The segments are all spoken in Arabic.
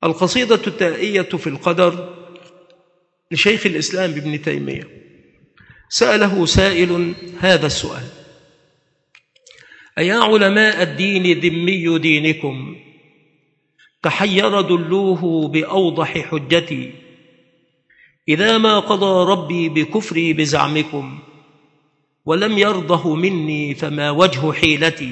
القصيدة التائية في القدر لشيخ الإسلام ابن تيمية. سأله سائل هذا السؤال: أيا علماء الدين ذمي دينكم تحير دلوه بأوضح حجتي، إذا ما قضى ربي بكفري بزعمكم ولم يرضه مني فما وجه حيلتي،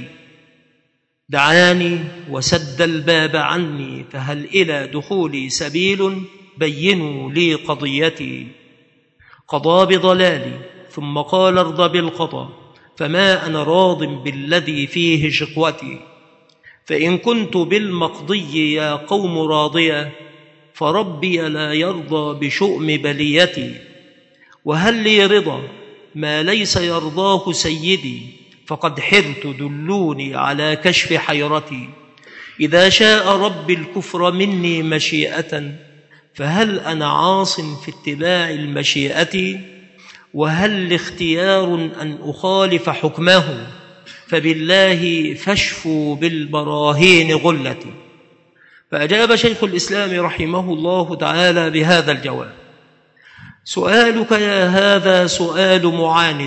دعاني وسد الباب عني فهل إلى دخولي سبيل، بينوا لي قضيتي. قضى بضلالي ثم قال ارض بالقضاء، فما أنا راض بالذي فيه شقوتي، فإن كنت بالمقضي يا قوم راضيا فربي لا يرضى بشؤم بليتي، وهل لي رضا ما ليس يرضاه سيدي، فقد حرت دلوني على كشف حيرتي، إذا شاء ربي الكفر مني مشيئة فهل أنا عاص في اتباع المشيئة، وهل لي اختيار أن أخالف حكمه، فبالله فاشفوا بالبراهين غلتي. فأجاب شيخ الإسلام رحمه الله تعالى بهذا الجواب: سؤالك يا هذا سؤال معاند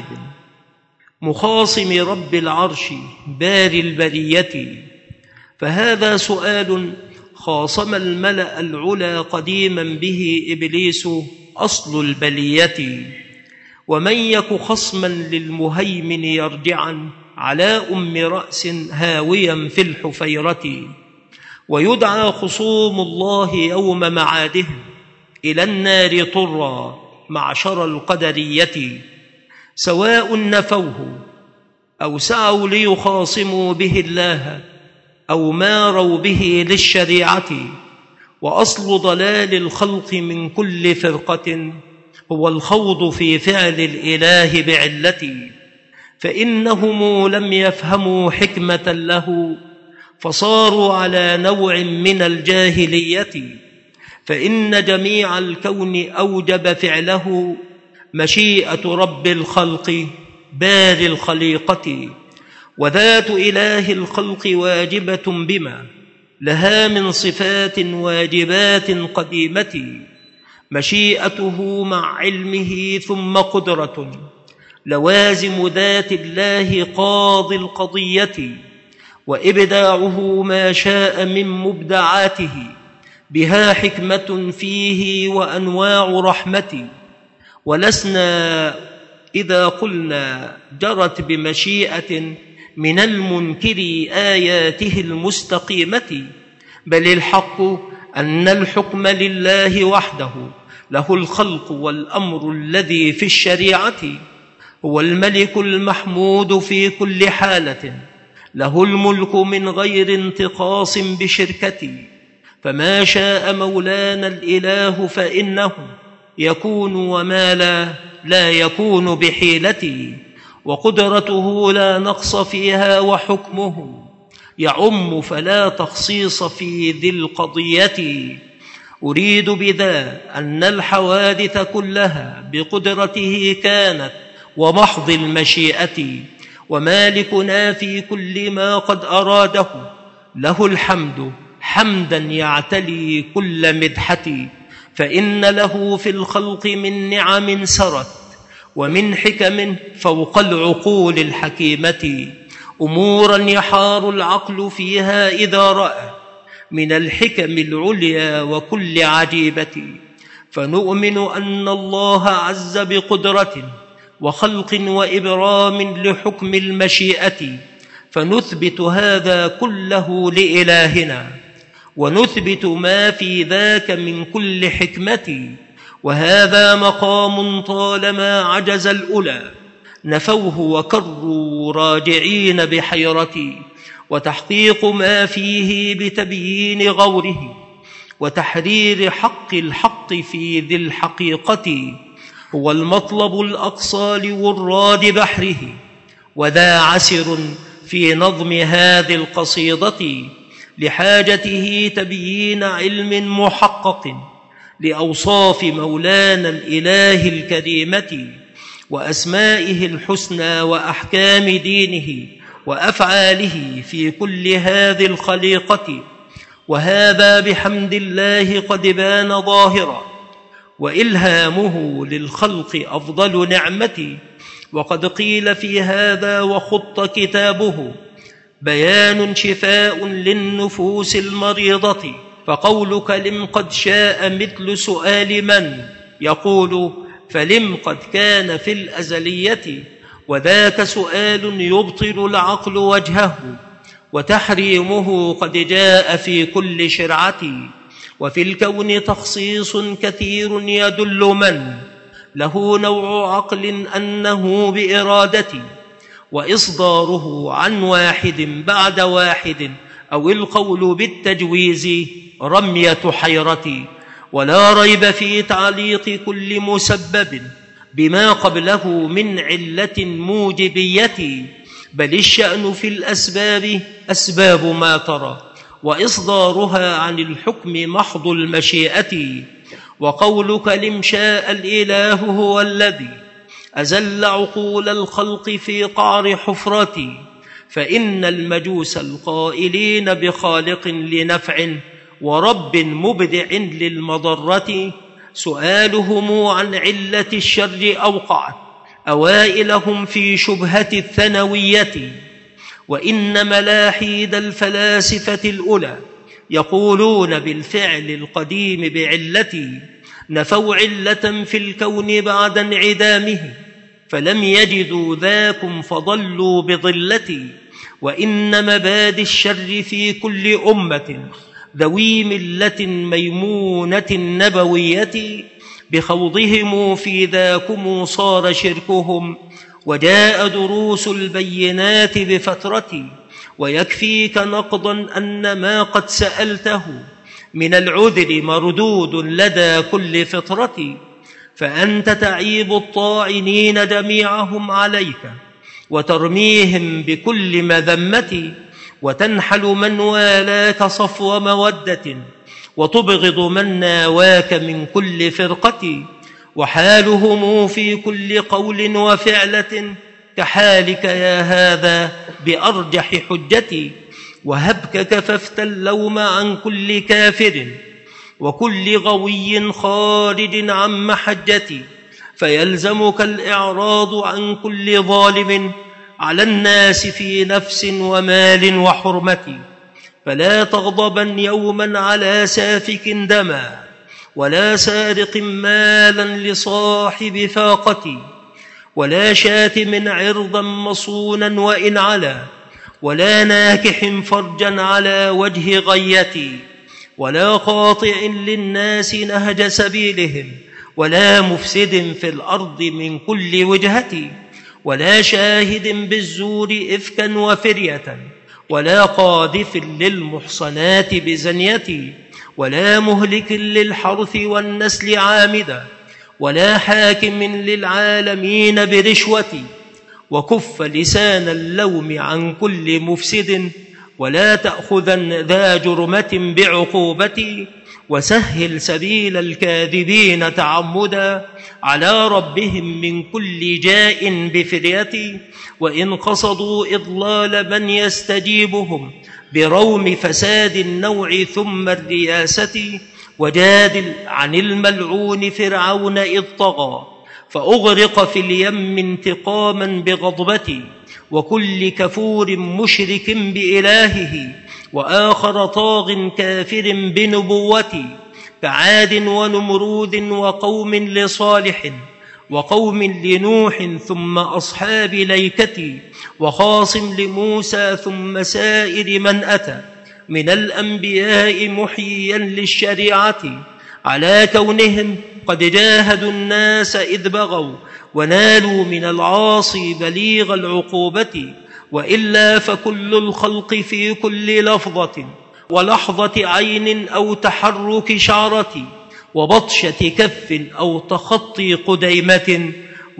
مخاصم رب العرش باري البرية، فهذا سؤال خاصم الملأ العلا قديما به إبليس أصل البلية، ومن يك خصما للمهيمن يرجعا على رأس هاويا في الحفيرة، ويدعى خصوم الله يوم معادهم إلى النار طرا معشر القدرية، سواء نفوه أو سعوا ليخاصموا به الله أو ماروا به للشريعة، وأصل ضلال الخلق من كل فرقة هو الخوض في فعل الإله بعلتي، فإنهم لم يفهموا حكمة له فصاروا على نوع من الجاهلية، فإن جميع الكون أوجب فعله مشيئة رب الخلق باري الخليقة، وذات إله الخلق واجبة بما لها من صفات واجبات قديمة، مشيئته مع علمه ثم قدرة، لوازم ذات الله قاضي القضية، وإبداعه ما شاء من مبدعاته، بها حكمة فيه وأنواع رحمة، ولسنا إذا قلنا جرت بمشيئة من المنكر آياته المستقيمة، بل الحق أن الحكم لله وحده، له الخلق والأمر الذي في الشريعة، هو الملك المحمود في كل حالة، له الملك من غير انتقاص بشركة، فما شاء مولانا الإله فإنه يكون، وما لا يكون بحيلته، وقدرته لا نقص فيها، وحكمه يعم فلا تخصيص في ذي القضية. أريد بذا أن الحوادث كلها بقدرته كانت ومحض المشيئة، ومالكنا في كل ما قد أراده له الحمد حمدا يعتلي كل مدحة، فإن له في الخلق من نعم سرت ومن حكم فوق العقول الحكيمة، أمورا يحار العقل فيها إذا رأى من الحكم العليا وكل عجيبة، فنؤمن أن الله عز بقدرة وخلق وإبرام لحكم المشيئة، فنثبت هذا كله لإلهنا، ونثبت ما في ذاك من كل حكمة، وهذا مقام طالما عجز الأولى نفوه وكروا راجعين بحيرتي، وتحقيق ما فيه بتبيين غوره وتحرير حق الحق في ذي الحقيقة، هو المطلب الأقصى لوراد بحره، وذا عسر في نظم هذه القصيدة لحاجته تبيين علم محقق لأوصاف مولانا الإله الكريمة وأسمائه الحسنى وأحكام دينه وأفعاله في كل هذه الخليقة، وهذا بحمد الله قد بان ظاهرا، وإلهامه للخلق أفضل نعمة. وقد قيل في هذا وخط كتابه بيان شفاء للنفوس المريضة. فقولك لم قد شاء مثل سؤال من يقول فلم قد كان في الأزلية، وذاك سؤال يبطل العقل وجهه، وتحريمه قد جاء في كل شرعة. وفي الكون تخصيص كثير يدل من له نوع عقل أنه بإرادة، وإصداره عن واحد بعد واحد أو القول بالتجويز رمية حيرة. ولا ريب في تعليق كل مسبب بما قبله من علة موجبية، بل الشأن في الأسباب أسباب ما ترى، وإصدارها عن الحكم محض المشيئة. وقولك لم شاء الإله هو الذي أزل عقول الخلق في قعر حفرة، فإن المجوس القائلين بخالق لنفع ورب مبدع للمضرة سؤالهم عن علة الشر أوقعت أوائلهم في شبهة الثانوية. وإن ملاحيد الفلاسفة الأولى يقولون بالفعل القديم بعلة، نفوا علة في الكون بعد انعدامه، فلم يجدوا ذاكم فضلوا بضلة. وإن مبادئ الشر في كل أمة ذوي ملة ميمونة نبوية، بخوضهم في ذاكم صار شركهم، وجاء دروس البينات بفترة. ويكفيك نقضا أن ما قد سألته من العذر مردود لدى كل فطرة، فأنت تعيب الطاعنين جميعهم عليك، وترميهم بكل مذمة، وتنحل من والاك صفو مودة، وتبغض من ناواك من كل فرقة. وحالهم في كل قول وفعلة كحالك يا هذا بأرجح حجتي. وهبك كففت اللوم عن كل كافر وكل غوي خارج عن محجتي، فيلزمك الإعراض عن كل ظالم على الناس في نفس ومال وحرمة. فلا تغضبا يوما على سافك دما، ولا سارق مالا لصاحب فاقة، ولا شاتم عرضا مصونا وإن علا، ولا ناكح فرجا على وجه غيتي، ولا قاطع للناس نهج سبيلهم، ولا مفسد في الأرض من كل وجهة، ولا شاهد بالزور إفكا وفرية، ولا قاذف للمحصنات بزنية، ولا مهلك للحرث والنسل عامدا، ولا حاكم للعالمين برشوة. وكف لسان اللوم عن كل مفسد، ولا تأخذن ذا جرمة بعقوبتي، وسهل سبيل الكاذبين تعمدا على ربهم من كل جاء بفريتي. وإن قصدوا إضلال من يستجيبهم بروم فساد النوع ثم الرياسة، وجادل عن الملعون فرعون إذ طغى فأغرق في اليم انتقاما بغضبتي، وكل كفور مشرك بإلهه، وآخر طاغ كافر بنبوتي، كعاد ونمرود وقوم لصالح وقوم لنوح ثم أصحاب ليكتي، وخاصم لموسى ثم سائر من أتى من الأنبياء محييا للشريعة، على كونهم قد جاهدوا الناس إذ بغوا ونالوا من العاصي بليغ العقوبة. وإلا فكل الخلق في كل لفظة ولحظة عين أو تحرك شعرة وبطشة كف أو تخطي قديمة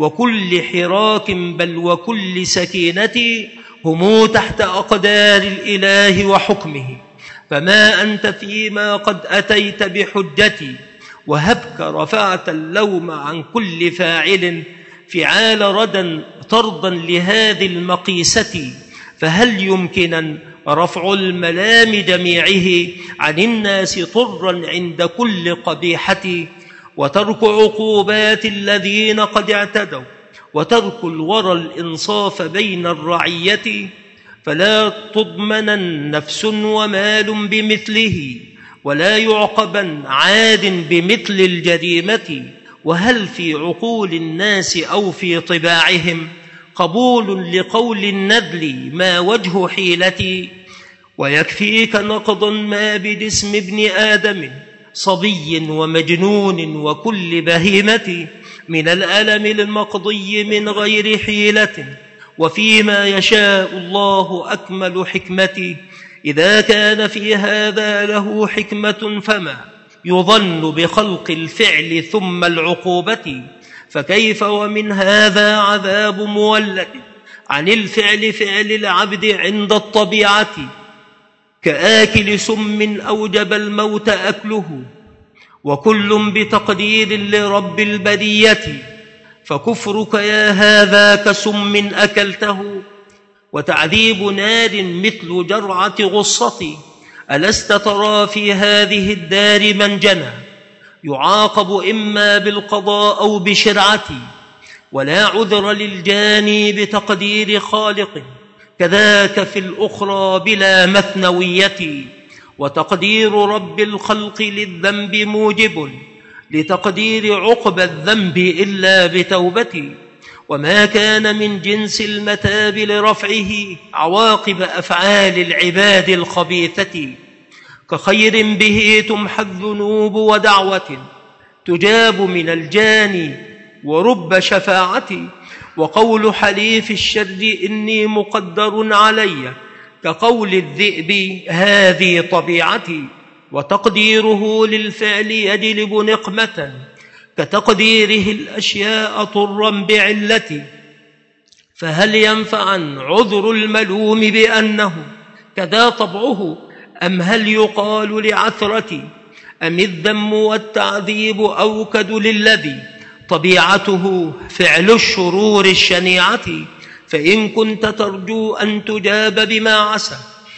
وكل حراك بل وكل سكينة هم تحت أقدار الإله وحكمه. فما أنت فيما قد أتيت بحجتي، وهبك رفعت اللوم عن كل فاعل فعال ردا طردا لهذه المقيسة. فهل يمكنا رفع الملام جميعه عن الناس طرا عند كل قبيحة، وترك عقوبات الذين قد اعتدوا، وترك الورى الإنصاف بين الرعية، فلا تضمن نفس ومال بمثله، ولا يعقبن عاد بمثل الجريمة. وهل في عقول الناس أو في طباعهم قبول لقول النذل ما وجه حيلتي؟ ويكفيك نقضا ما بجسم ابن آدم صبي ومجنون وكل بهيمة، من الألم المقضي من غير حيلة، وفيما يشاء الله أكمل حكمتي. إذا كان في هذا له حكمة فما يظن بخلق الفعل ثم العقوبة؟ فكيف ومن هذا عذاب مولد عن الفعل فعل العبد عند الطبيعة، كآكل سم أوجب الموت أكله، وكل بتقدير لرب البرية. فكفرك يا هذا كسم أكلته، وتعذيب نار مثل جرعة غصة. ألست ترى في هذه الدار من جنى يعاقب إما بالقضاء أو بشرعة، ولا عذر للجاني بتقدير خالق، كذاك في الأخرى بلا مثنوية. وتقدير رب الخلق للذنب موجب لتقدير عقب الذنب إلا بتوبة، وما كان من جنس المتاب لرفعه عواقب أفعال العباد الخبيثة، كخير به تمحى الذنوب ودعوة تجاب من الجاني ورب شفاعة، وقول حليف الشر إني مقدر علي كقول الذئب هذه طبيعتي، وتقديره للفعل يجلب نقمة كتقديره الأشياء طرا بعلة. فهل ينفعا عذر الملوم بأنه كذا طبعه، أم هل يقال لعثرتي، أم الذم والتعذيب أوكد للذي طبيعته فعل الشرور الشنيعة؟ فإن كنت ترجو أن تجاب بما عسى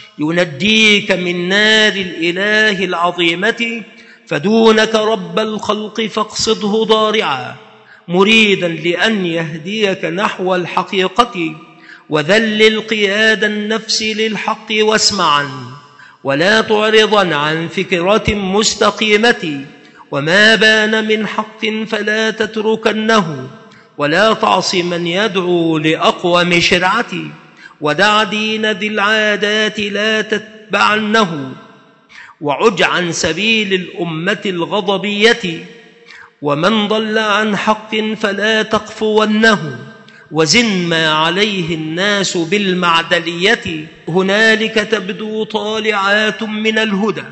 ينجيك من نار الإله العظيمة، فدونك رب الخلق فاقصده ضارعا مريدا لأن يهديك نحو الحقيقة، وذلل قياد النفس للحق واسمعا، ولا تعرضا عن فكرة مستقيمة. وما بان من حق فلا تتركنه، ولا تعص من يدعو لأقوم شرعتي، ودع دين ذي العادات لا تتبعنه، وعج عن سبيل الأمة الغضبية. ومن ضل عن حق فلا تقفونه، وزن ما عليه الناس بالمعدلية. هنالك تبدو طالعات من الهدى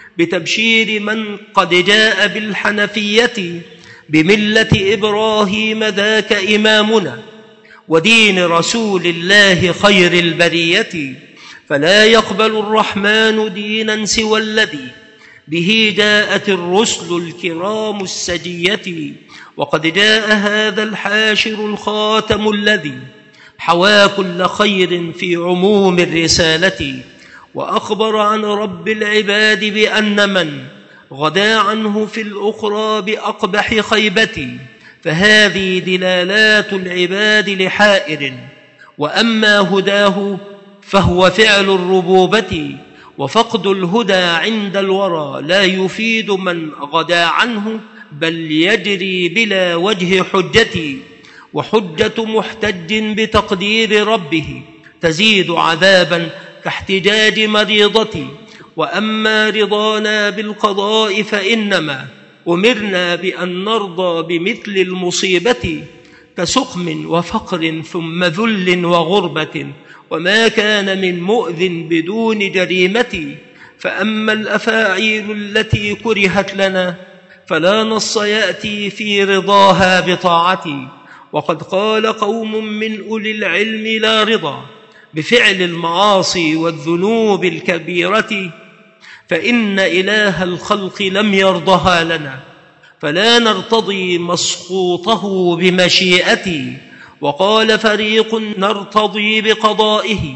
بتبشير من قد جاء بالحنفية، بملة إبراهيم ذاك إمامنا، ودين رسول الله خير البرية. فلا يقبل الرحمن دينا سوى الذي به جاءت الرسل الكرام السجية، وقد جاء هذا الحاشر الخاتم الذي حوى كل خير في عموم الرسالة، وأخبر عن رب العباد بأن من غدا عنه في الأخرى بأقبح خيبة، فهذه دلالات العباد لحائر. وأما هداه فهو فعل الربوبة، وفقد الهدى عند الورى لا يفيد من غدا عنه، بل يجري بلا وجه حجة. وحجة محتج بتقدير ربه تزيد عذابا كاحتجاج مريضة. وأما رضانا بالقضاء فإنما أمرنا بأن نرضى بمثل المصيبة، كسقم وفقر ثم ذل وغربة، وما كان من مؤذ بدون جريمة. فأما الأفاعيل التي كرهت لنا فلا نص يأتي في رضاها بطاعتي، وقد قال قوم من أولي العلم لا رضا بفعل المعاصي والذنوب الكبيرة، فإن إله الخلق لم يرضها لنا، فلا نرتضي مسقوطه بمشيئتي. وقال فريق نرتضي بقضائه،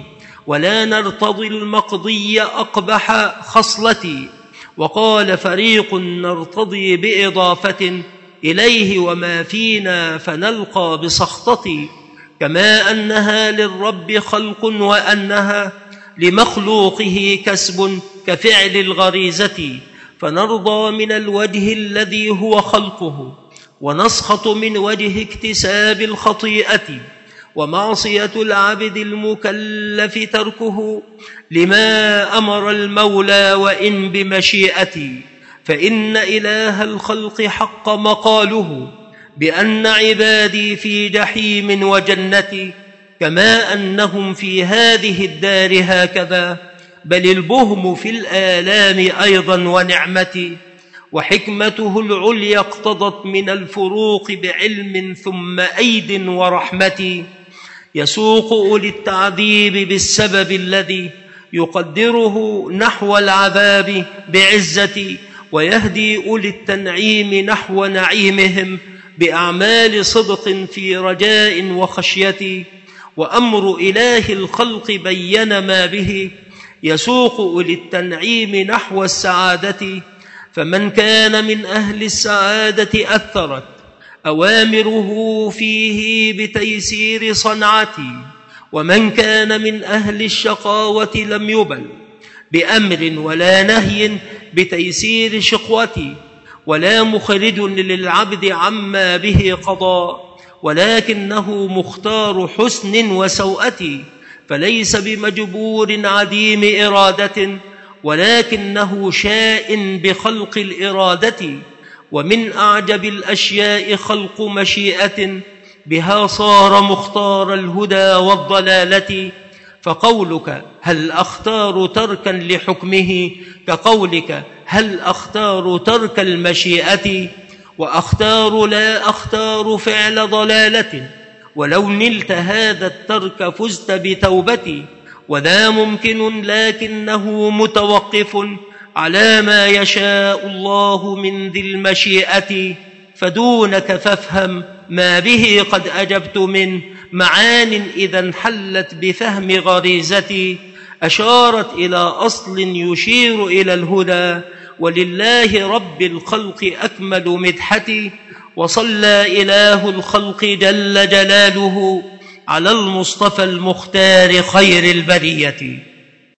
ولا نرتضي المقضي أقبح خصلتي. وقال فريق نرتضي بإضافة إليه وما فينا فنلقى بسخطتي، كما أنها للرب خلق وأنها لمخلوقه كسب كفعل الغريزة، فنرضى من الوجه الذي هو خلقه ونسخط من وجه اكتساب الخطيئة. ومعصية العبد المكلف تركه لما أمر المولى وإن بمشيئتي، فإن إله الخلق حق مقاله بأن عبادي في جحيم وجنة، كما أنهم في هذه الدار هكذا، بل البهم في الآلام أيضا ونعمتي. وحكمته العليا اقتضت من الفروق بعلم ثم أيد ورحمتي، يسوق أولي التعذيب بالسبب الذي يقدره نحو العذاب بعزتي، ويهدي أولي التنعيم نحو نعيمهم بأعمال صدق في رجاء وخشية. وأمر إله الخلق بين ما به يسوق أولي التنعيم نحو السعادة، فمن كان من أهل السعادة أثرت أوامره فيه بتيسير صنعتي، ومن كان من أهل الشقاوة لم يبل بأمر ولا نهي بتيسير شقوتي، ولا مخرج للعبد عما به قضاء، ولكنه مختار حسن وسوءتي، فليس بمجبور عديم إرادة، ولكنه شاء بخلق الإرادة. ومن أعجب الأشياء خلق مشيئة بها صار مختار الهدى والضلالة، فقولك هل أختار تركا لحكمه كقولك هل أختار ترك المشيئة، وأختار لا أختار فعل ضلالة، ولو نلت هذا الترك فزت بتوبتي، وذا ممكن لكنه متوقف على ما يشاء الله من ذي المشيئة، فدونك فافهم ما به قد أجبت من معان إذا انحلت بفهم غريزتي، أشارت إلى أصل يشير إلى الهدى، ولله رب الخلق أكمل مدحتي. وصلى إله الخلق جل جلاله على المصطفى المختار خير البرية.